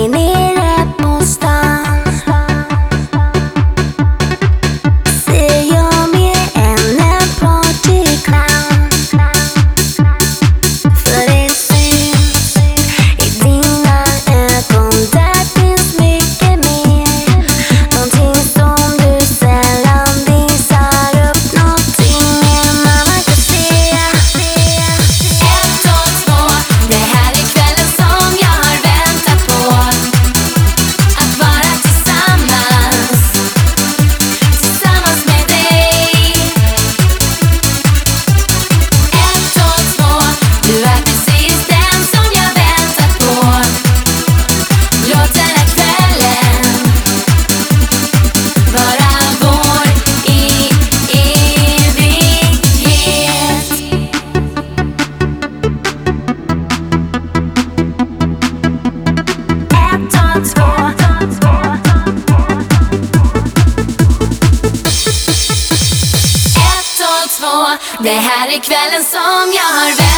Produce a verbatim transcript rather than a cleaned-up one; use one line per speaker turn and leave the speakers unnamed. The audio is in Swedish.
mig nere på stan. Ser jag mer än en partyclown. För det syns i dina ögon, där finns mycket mer. Någonting som du sällan visar upp, någonting en annan kan se. Ett och två, det här är kvällen som jag har väntat på. Att vara tillsammans, tillsammans med dig. Ett och två, du är precis den som jag väntat på. Låt den här kvällen vara vår i evighet. Ett och två. Ett och två, det här är kvällen som jag har väntat.